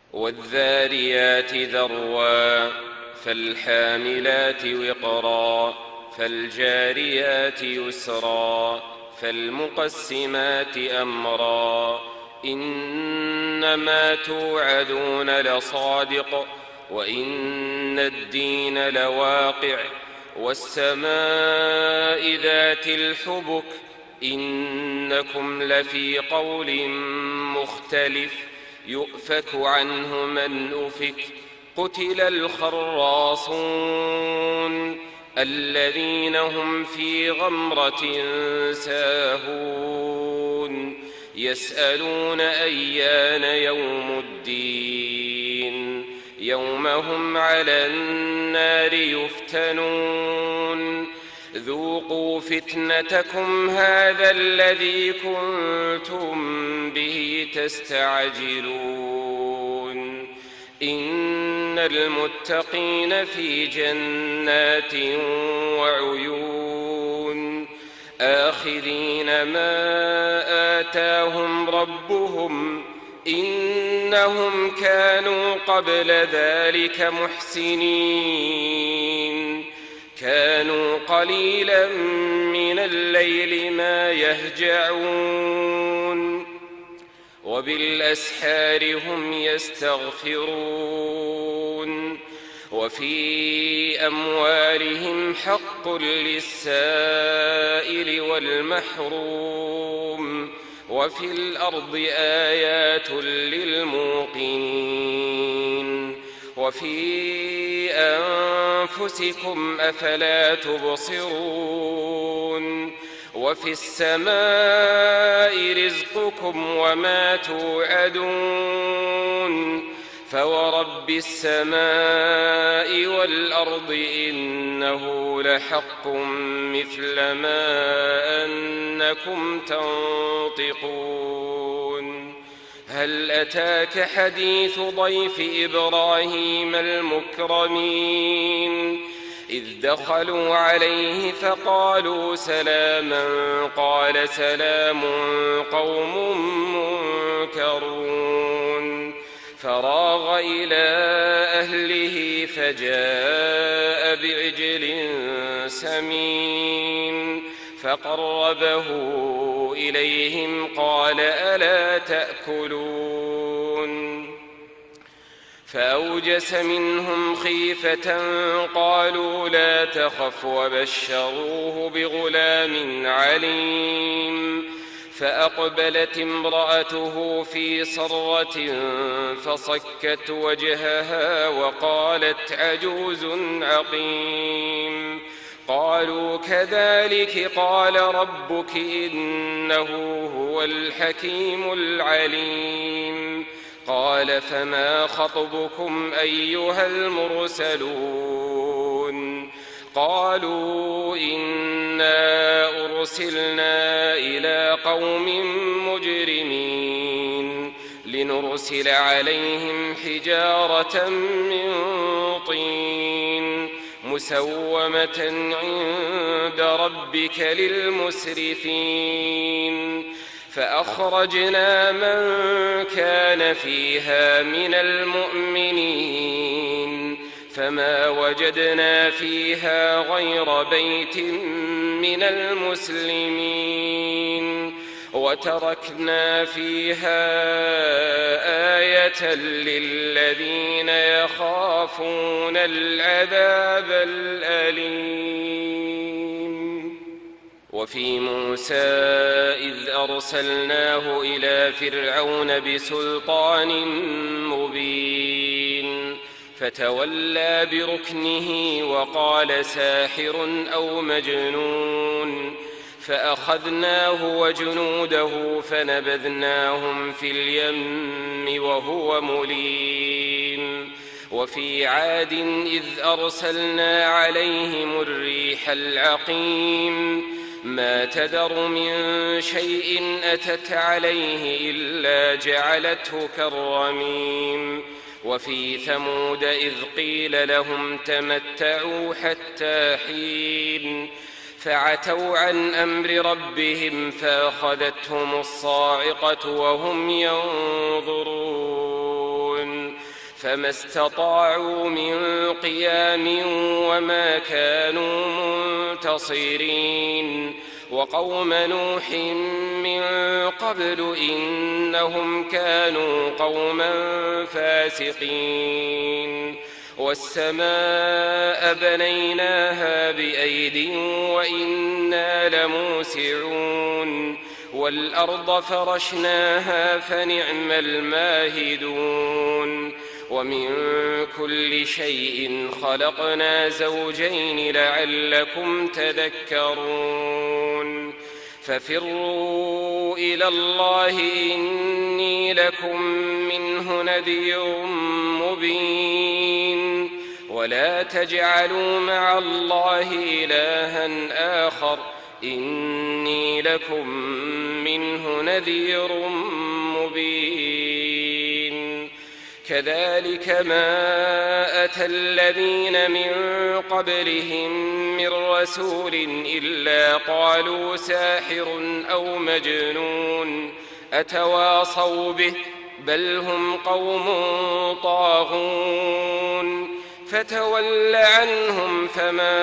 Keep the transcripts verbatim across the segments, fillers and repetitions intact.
والذاريات ذروا فالحاملات وقرا فالجاريات يسرا فالمقسمات أمرا إنما توعدون لصادق وإن الدين لواقع والسماء ذات الحبك إنكم لفي قول مختلف يؤفك عنه من أفك قتل الخراصون الذين هم في غمرة ساهون يسألون أيان يوم الدين يوم هم على النار يفتنون ذوقوا فتنتكم هذا الذي كنتم به تستعجلون إن المتقين في جنات وعيون آخذين ما آتاهم ربهم إنهم كانوا قبل ذلك محسنين كانوا قليلا من الليل ما يهجعون وبالأسحار هم يستغفرون وفي أموالهم حق للسائل والمحروم وفي الأرض آيات للموقنين وفي أنفسكم أفلا تبصرون وفي السماء رزقكم وما توعدون فورب السماء والأرض إنه لحق مثل ما أنكم تنطقون هل أتاك حديث ضيف إبراهيم المكرمين إذ دخلوا عليه فقالوا سلاما قال سلام قوم منكرون فراغ إلى أهله فجاء بعجل سمين فقربه إليهم قال ألا تأكلون فأوجس منهم خيفة قالوا لا تخف وبشروه بغلام عليم فأقبلت امرأته في صرة فصكت وجهها وقالت عجوز عقيم قالوا كذلك قال ربك إنه هو الحكيم العليم قال فما خطبكم أيها المرسلون قالوا إنا أرسلنا إلى قوم مجرمين لنرسل عليهم حجارة من طين مسومة عند ربك للمسرفين فأخرجنا من كان فيها من المؤمنين فما وجدنا فيها غير بيت من المسلمين وتركنا فيها آية للذين يخافون العذاب الأليم وفي موسى إذ أرسلناه إلى فرعون بسلطان مبين فتولى بركنه وقال ساحر أو مجنون فأخذناه وجنوده فنبذناهم في اليم وهو مليم وفي عاد إذ أرسلنا عليهم الريح العقيم ما تذر من شيء أتت عليه إلا جعلته كالرميم وفي ثمود إذ قيل لهم تمتعوا حتى حين فعتوا عن أمر ربهم فأخذتهم الصاعقة وهم ينظرون فما استطاعوا من قيام وما كانوا منتصرين وقوم نوح من قبل إنهم كانوا قوما فاسقين والسماء بنيناها بأيد وإنا لموسعون والأرض فرشناها فنعم الماهدون ومن كل شيء خلقنا زوجين لعلكم تذكرون ففروا إلى الله إني لكم منه نذير مبين ولا تجعلوا مع الله إلها آخر إني لكم منه نذير مبين كذلك ما أتى الذين من قبلهم من رسول إلا قالوا ساحر أو مجنون أتواصوا به بل هم قوم طاغون فتول عنهم فما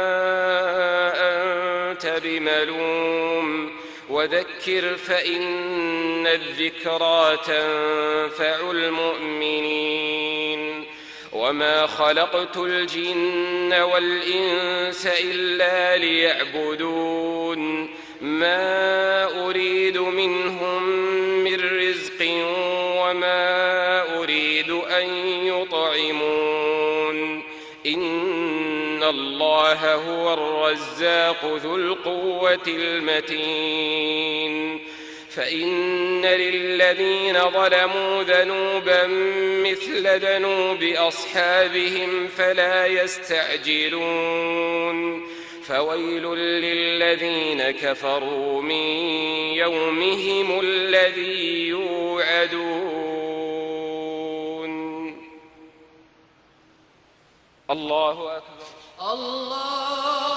أنت بملوم وذكر فإن الذكرى تنفع المؤمنين وما خلقت الجن والإنس إلا ليعبدون ما أريد منهم من رزق وما أريد أن يطعمون إن الله هو الرزاق ذو القوة المتين فإن للذين ظلموا ذنوبا مثل ذنوب أصحابهم فلا يستعجلون فويل للذين كفروا من يومهم الذي يوعدون الله أكبر. الله